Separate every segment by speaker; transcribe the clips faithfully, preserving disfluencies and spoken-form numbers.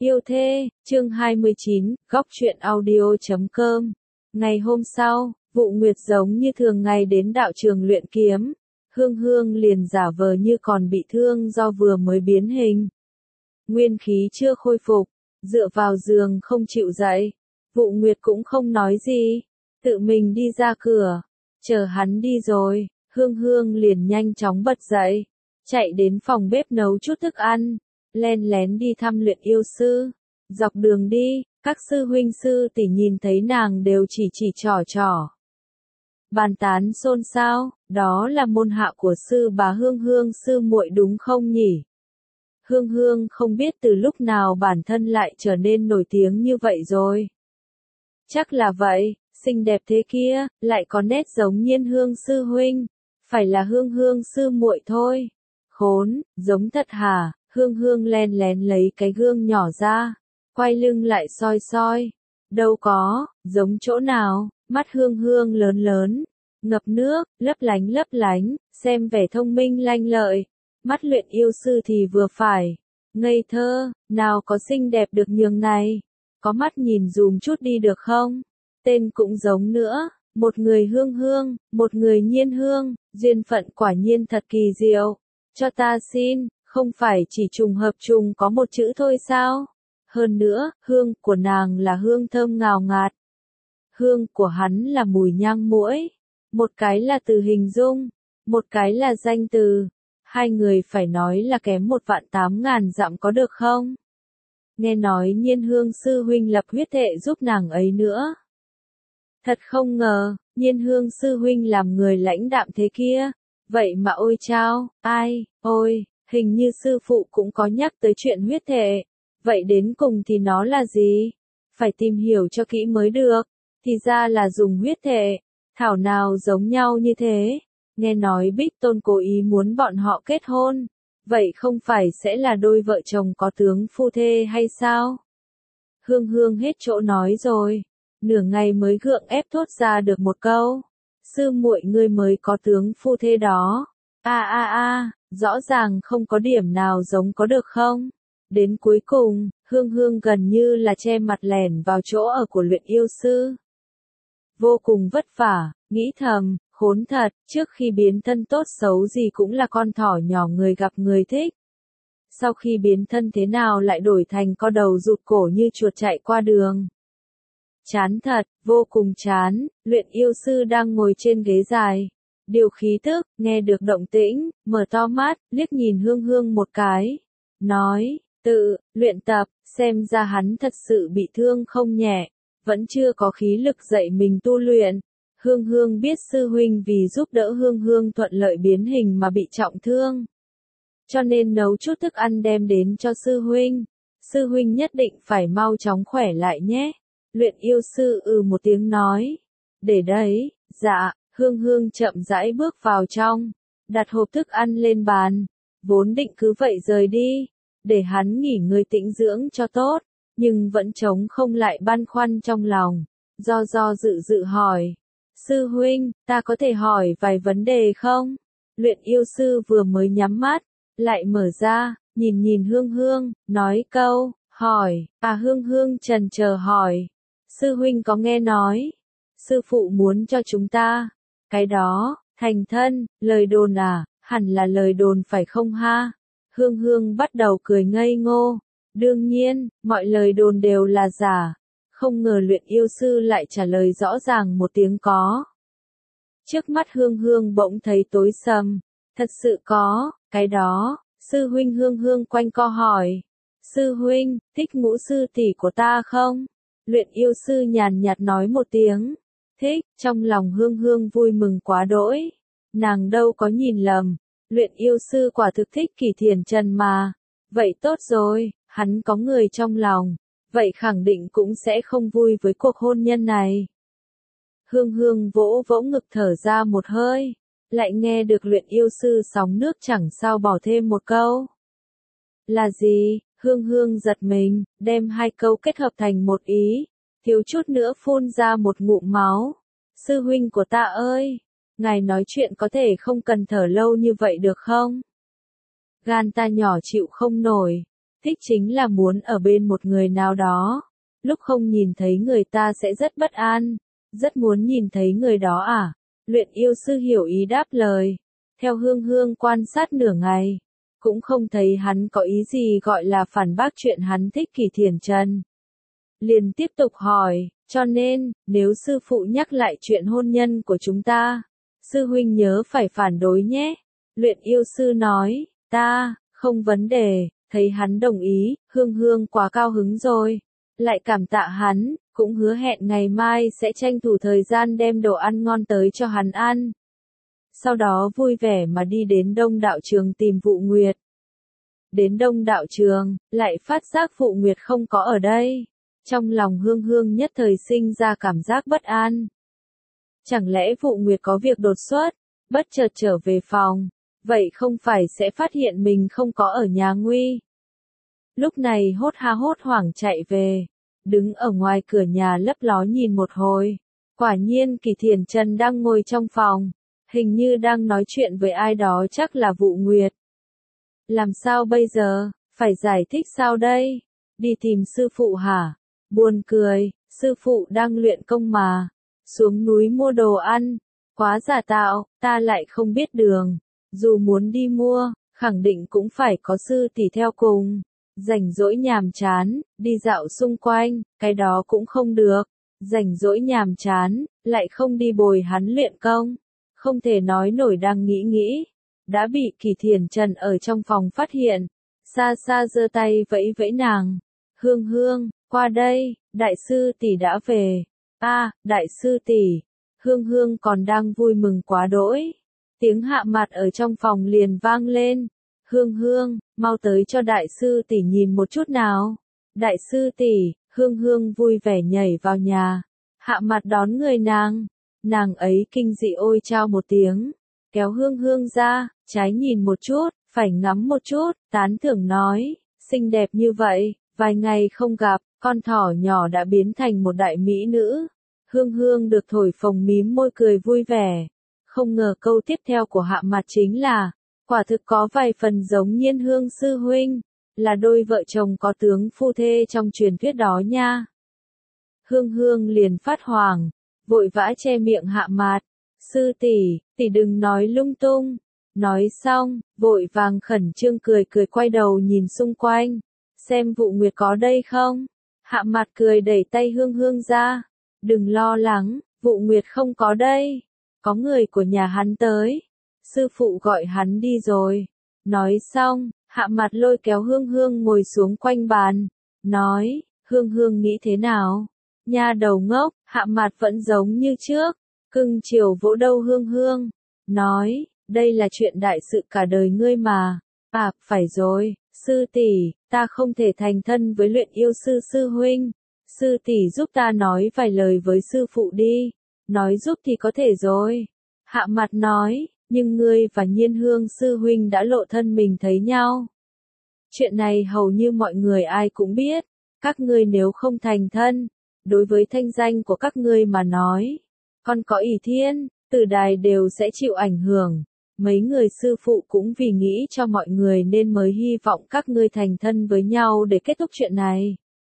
Speaker 1: Yêu thê, chương hai mươi chín, góc truyện audio chấm com. Ngày hôm sau, Vụ Nguyệt giống như thường ngày đến đạo trường luyện kiếm. Hương Hương liền giả vờ như còn bị thương do vừa mới biến hình. Nguyên khí chưa khôi phục, dựa vào giường không chịu dậy. Vụ Nguyệt cũng không nói gì, tự mình đi ra cửa. Chờ hắn đi rồi, Hương Hương liền nhanh chóng bật dậy, chạy đến phòng bếp nấu chút thức ăn, len lén đi thăm luyện yêu sư. Dọc đường đi, các sư huynh sư tỷ nhìn thấy nàng đều chỉ chỉ trỏ trỏ. Bàn tán xôn xao, đó là môn hạ của sư bà Hương Hương sư muội đúng không nhỉ? Hương Hương không biết từ lúc nào bản thân lại trở nên nổi tiếng như vậy rồi. Chắc là vậy, xinh đẹp thế kia, lại có nét giống Nhiên Hương sư huynh, phải là Hương Hương sư muội thôi. Khốn, giống thật hả? Hương Hương len lén lấy cái gương nhỏ ra, quay lưng lại soi soi. Đâu có, giống chỗ nào, mắt Hương Hương lớn lớn, ngập nước, lấp lánh lấp lánh, xem vẻ thông minh lanh lợi. Mắt luyện yêu sư thì vừa phải, ngây thơ, nào có xinh đẹp được nhường này. Có mắt nhìn dùm chút đi được không? Tên cũng giống nữa, một người Hương Hương, một người Nhiên Hương, duyên phận quả nhiên thật kỳ diệu. Cho ta xin, không phải chỉ trùng hợp trùng có một chữ thôi sao? Hơn nữa, hương của nàng là hương thơm ngào ngạt. Hương của hắn là mùi nhang muỗi. Một cái là từ hình dung, một cái là danh từ. Hai người phải nói là kém một vạn tám ngàn dặm có được không? Nghe nói Nhiên Hương sư huynh lập huyết thệ giúp nàng ấy nữa. Thật không ngờ, Nhiên Hương sư huynh làm người lãnh đạm thế kia. Vậy mà ôi chao, ai, ôi, hình như sư phụ cũng có nhắc tới chuyện huyết thệ. Vậy đến cùng thì nó là gì? Phải tìm hiểu cho kỹ mới được. Thì ra là dùng huyết thệ. Thảo nào giống nhau như thế. Nghe nói Bích Tôn cố ý muốn bọn họ kết hôn. Vậy không phải sẽ là đôi vợ chồng có tướng phu thê hay sao? Hương Hương hết chỗ nói rồi. Nửa ngày mới gượng ép thốt ra được một câu. Sư muội ngươi mới có tướng phu thê đó. A a a, rõ ràng không có điểm nào giống có được không? Đến cuối cùng, Hương Hương gần như là che mặt lẻn vào chỗ ở của luyện yêu sư. Vô cùng vất vả, nghĩ thầm, khốn thật, trước khi biến thân tốt xấu gì cũng là con thỏ nhỏ người gặp người thích. Sau khi biến thân thế nào lại đổi thành co đầu rụt cổ như chuột chạy qua đường. Chán thật, vô cùng chán, luyện yêu sư đang ngồi trên ghế dài. Điều khí tức, nghe được động tĩnh, mở to mắt, liếc nhìn Hương Hương một cái. Nói, tự, luyện tập, xem ra hắn thật sự bị thương không nhẹ. Vẫn chưa có khí lực dạy mình tu luyện. Hương Hương biết sư huynh vì giúp đỡ Hương Hương thuận lợi biến hình mà bị trọng thương. Cho nên nấu chút thức ăn đem đến cho sư huynh. Sư huynh nhất định phải mau chóng khỏe lại nhé. Luyện yêu sư ừ một tiếng nói. Để đấy, dạ, Hương Hương chậm rãi bước vào trong. Đặt hộp thức ăn lên bàn. Vốn định cứ vậy rời đi. Để hắn nghỉ ngơi tĩnh dưỡng cho tốt. Nhưng vẫn trống không lại băn khoăn trong lòng. Do do dự dự hỏi. Sư huynh, ta có thể hỏi vài vấn đề không? Luyện yêu sư vừa mới nhắm mắt. Lại mở ra, nhìn nhìn Hương Hương, nói câu, hỏi. À Hương Hương trần chờ hỏi. Sư huynh có nghe nói. Sư phụ muốn cho chúng ta. Cái đó, thành thân, lời đồn à, hẳn là lời đồn phải không ha? Hương Hương bắt đầu cười ngây ngô. Đương nhiên, mọi lời đồn đều là giả. Không ngờ luyện yêu sư lại trả lời rõ ràng một tiếng có. Trước mắt Hương Hương bỗng thấy tối sầm. Thật sự có, cái đó, sư huynh Hương Hương quanh co hỏi. Sư huynh, thích ngũ sư tỷ của ta không? Luyện yêu sư nhàn nhạt nói một tiếng. Thích, trong lòng Hương Hương vui mừng quá đỗi. Nàng đâu có nhìn lầm. Luyện yêu sư quả thực thích Kỳ Thiền Trần mà. Vậy tốt rồi, hắn có người trong lòng. Vậy khẳng định cũng sẽ không vui với cuộc hôn nhân này. Hương Hương vỗ vỗ ngực thở ra một hơi. Lại nghe được luyện yêu sư sóng nước chẳng sao bỏ thêm một câu. Là gì? Hương Hương giật mình, đem hai câu kết hợp thành một ý. Thiếu chút nữa phun ra một ngụm máu. Sư huynh của ta ơi! Ngài nói chuyện có thể không cần thở lâu như vậy được không? Gan ta nhỏ chịu không nổi. Thích chính là muốn ở bên một người nào đó. Lúc không nhìn thấy người ta sẽ rất bất an. Rất muốn nhìn thấy người đó à? Luyện yêu sư hiểu ý đáp lời. Theo Hương Hương quan sát nửa ngày. Cũng không thấy hắn có ý gì gọi là phản bác chuyện hắn thích Kỳ Thiển Trần. Liền tiếp tục hỏi, cho nên, nếu sư phụ nhắc lại chuyện hôn nhân của chúng ta, sư huynh nhớ phải phản đối nhé. Luyện yêu sư nói, ta, không vấn đề, thấy hắn đồng ý, Hương Hương quá cao hứng rồi. Lại cảm tạ hắn, cũng hứa hẹn ngày mai sẽ tranh thủ thời gian đem đồ ăn ngon tới cho hắn ăn. Sau đó vui vẻ mà đi đến Đông Đạo Trường tìm Vụ Nguyệt. Đến Đông Đạo Trường, lại phát giác Vụ Nguyệt không có ở đây. Trong lòng Hương Hương nhất thời sinh ra cảm giác bất an. Chẳng lẽ Vụ Nguyệt có việc đột xuất, bất chợt trở về phòng, vậy không phải sẽ phát hiện mình không có ở nhà nguy. Lúc này hốt ha hốt hoảng chạy về, đứng ở ngoài cửa nhà lấp ló nhìn một hồi. Quả nhiên Kỳ Thiển Trần đang ngồi trong phòng, hình như đang nói chuyện với ai đó, chắc là Vụ Nguyệt. Làm sao bây giờ, phải giải thích sao đây? Đi tìm sư phụ hả? Buồn cười, sư phụ đang luyện công mà. Xuống núi mua đồ ăn, quá giả tạo, ta lại không biết đường. Dù muốn đi mua, khẳng định cũng phải có sư tỷ theo cùng. Rảnh rỗi nhàm chán, đi dạo xung quanh, cái đó cũng không được. Rảnh rỗi nhàm chán, lại không đi bồi hắn luyện công. Không thể nói nổi, đang nghĩ nghĩ. Đã bị Kỳ Thiển Trần ở trong phòng phát hiện. Xa xa giơ tay vẫy vẫy nàng. Hương Hương, qua đây, đại sư tỷ đã về. A, à, đại sư tỷ. Hương Hương còn đang vui mừng quá đỗi. Tiếng Hạ Mạt ở trong phòng liền vang lên. Hương Hương, mau tới cho đại sư tỷ nhìn một chút nào. Đại sư tỷ, Hương Hương vui vẻ nhảy vào nhà. Hạ Mạt đón người nàng. Nàng ấy kinh dị ôi chao một tiếng. Kéo Hương Hương ra, trái nhìn một chút, phải ngắm một chút, tán thưởng nói. Xinh đẹp như vậy, vài ngày không gặp, con thỏ nhỏ đã biến thành một đại mỹ nữ. Hương Hương được thổi phồng mím môi cười vui vẻ. Không ngờ câu tiếp theo của Hạ Mạt chính là, quả thực có vài phần giống Nhiên Hương sư huynh, là đôi vợ chồng có tướng phu thê trong truyền thuyết đó nha. Hương Hương liền phát hoảng, vội vã che miệng Hạ Mạt. Sư tỷ, tỷ đừng nói lung tung. Nói xong, vội vàng khẩn trương cười cười quay đầu nhìn xung quanh, xem Vụ Nguyệt có đây không. Hạ Mạt cười đẩy tay Hương Hương ra. Đừng lo lắng, Vụ Nguyệt không có đây. Có người của nhà hắn tới. Sư phụ gọi hắn đi rồi. Nói xong, Hạ Mạt lôi kéo Hương Hương ngồi xuống quanh bàn. Nói, Hương Hương nghĩ thế nào? Nha đầu ngốc, Hạ Mạt vẫn giống như trước. Cưng chiều vỗ đầu Hương Hương. Nói, đây là chuyện đại sự cả đời ngươi mà. À, phải rồi, sư tỷ, ta không thể thành thân với Luyện yêu sư sư huynh. Sư tỷ giúp ta nói vài lời với sư phụ đi. Nói giúp thì có thể rồi. Hạ Mạt nói, nhưng ngươi và Nhiên Hương sư huynh đã lộ thân mình thấy nhau. Chuyện này hầu như mọi người ai cũng biết. Các ngươi nếu không thành thân, đối với thanh danh của các ngươi mà nói, còn có ỷ thiên, Tử Đài đều sẽ chịu ảnh hưởng. Mấy người sư phụ cũng vì nghĩ cho mọi người nên mới hy vọng các ngươi thành thân với nhau để kết thúc chuyện này.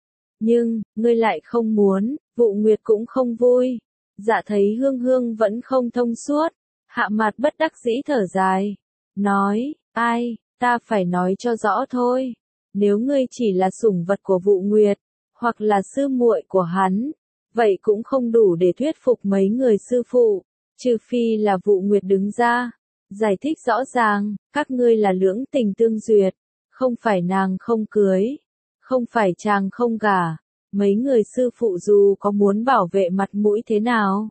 Speaker 1: Nhưng, ngươi lại không muốn, Vụ Nguyệt cũng không vui. Dạ thấy Hương Hương vẫn không thông suốt. Hạ Mạt bất đắc dĩ thở dài. Nói, ai, ta phải nói cho rõ thôi. Nếu ngươi chỉ là sủng vật của Vụ Nguyệt, hoặc là sư muội của hắn, vậy cũng không đủ để thuyết phục mấy người sư phụ. Trừ phi là Vụ Nguyệt đứng ra, giải thích rõ ràng, các ngươi là lưỡng tình tương duyệt. Không phải nàng không cưới, không phải chàng không gả. Mấy người sư phụ dù có muốn bảo vệ mặt mũi thế nào,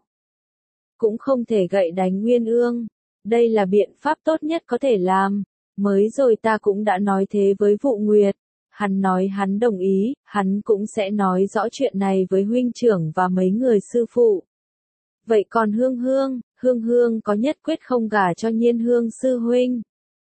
Speaker 1: cũng không thể gậy đánh Nguyên Ương. Đây là biện pháp tốt nhất có thể làm. Mới rồi ta cũng đã nói thế với Vụ Nguyệt. Hắn nói hắn đồng ý, hắn cũng sẽ nói rõ chuyện này với huynh trưởng và mấy người sư phụ. Vậy còn Hương Hương, Hương Hương có nhất quyết không gả cho Nhiên Hương sư huynh,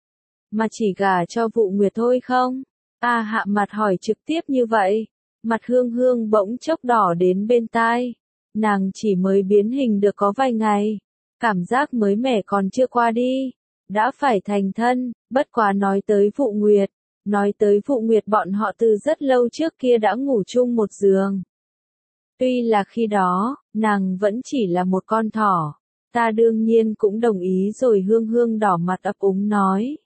Speaker 1: mà chỉ gả cho Vụ Nguyệt thôi không? A Hạ Mạt hỏi trực tiếp như vậy. Mặt Hương Hương bỗng chốc đỏ đến bên tai. Nàng chỉ mới biến hình được có vài ngày. Cảm giác mới mẻ còn chưa qua đi. Đã phải thành thân, bất quá nói tới Vụ Nguyệt. nói tới vụ nguyệt bọn họ từ rất lâu trước kia đã ngủ chung một giường. Tuy là khi đó, nàng vẫn chỉ là một con thỏ, ta đương nhiên cũng đồng ý rồi. Hương Hương đỏ mặt ấp úng nói.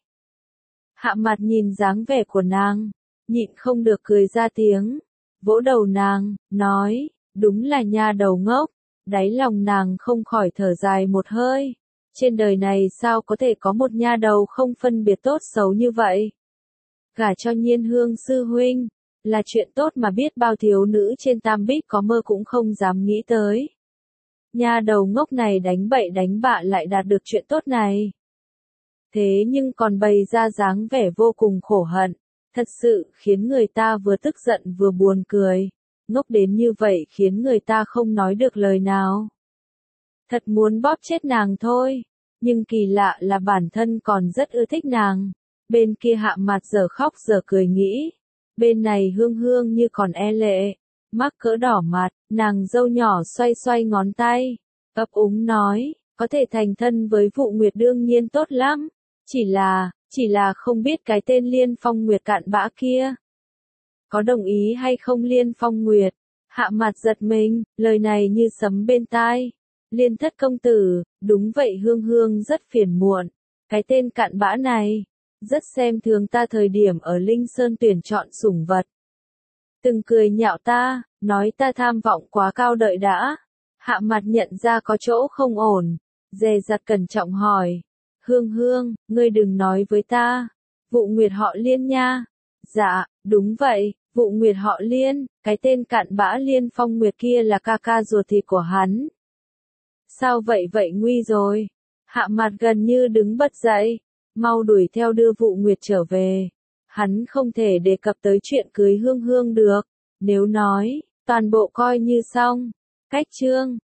Speaker 1: Hạ Mặt nhìn dáng vẻ của nàng, nhịn không được cười ra tiếng, vỗ đầu nàng, nói, đúng là nha đầu ngốc. Đáy lòng nàng không khỏi thở dài một hơi, trên đời này sao có thể có một nha đầu không phân biệt tốt xấu như vậy. Gả cho Nhiên Hương sư huynh, là chuyện tốt mà biết bao thiếu nữ trên Tam Bích có mơ cũng không dám nghĩ tới. Nha đầu ngốc này đánh bậy đánh bạ lại đạt được chuyện tốt này. Thế nhưng còn bày ra dáng vẻ vô cùng khổ hận, thật sự khiến người ta vừa tức giận vừa buồn cười. Ngốc đến như vậy khiến người ta không nói được lời nào. Thật muốn bóp chết nàng thôi, nhưng kỳ lạ là bản thân còn rất ưa thích nàng. Bên kia Hạ Mặt giờ khóc giờ cười nghĩ, bên này Hương Hương như còn e lệ, mắc cỡ đỏ mặt, nàng dâu nhỏ xoay xoay ngón tay, ấp úng nói, có thể thành thân với Vụ Nguyệt đương nhiên tốt lắm, chỉ là, chỉ là không biết cái tên Liên Phong Nguyệt cạn bã kia có đồng ý hay không. Liên Phong Nguyệt, Hạ Mặt giật mình, lời này như sấm bên tai. Liên thất công tử, đúng vậy. Hương Hương rất phiền muộn, cái tên cạn bã này rất xem thường ta thời điểm ở Linh Sơn tuyển chọn sủng vật. Từng cười nhạo ta, nói ta tham vọng quá cao. Đợi đã. Hạ Mặt nhận ra có chỗ không ổn, dè dặt cẩn trọng hỏi, Hương Hương, ngươi đừng nói với ta, Vụ Nguyệt họ Liên nha. Dạ, đúng vậy, Vụ Nguyệt họ Liên, cái tên cạn bã Liên Phong Nguyệt kia là ca ca ruột thịt của hắn. Sao vậy vậy nguy rồi. Hạ Mặt gần như đứng bật dậy, mau đuổi theo đưa Vụ Nguyệt trở về. Hắn không thể đề cập tới chuyện cưới Hương Hương được, nếu nói, toàn bộ coi như xong. Cách chương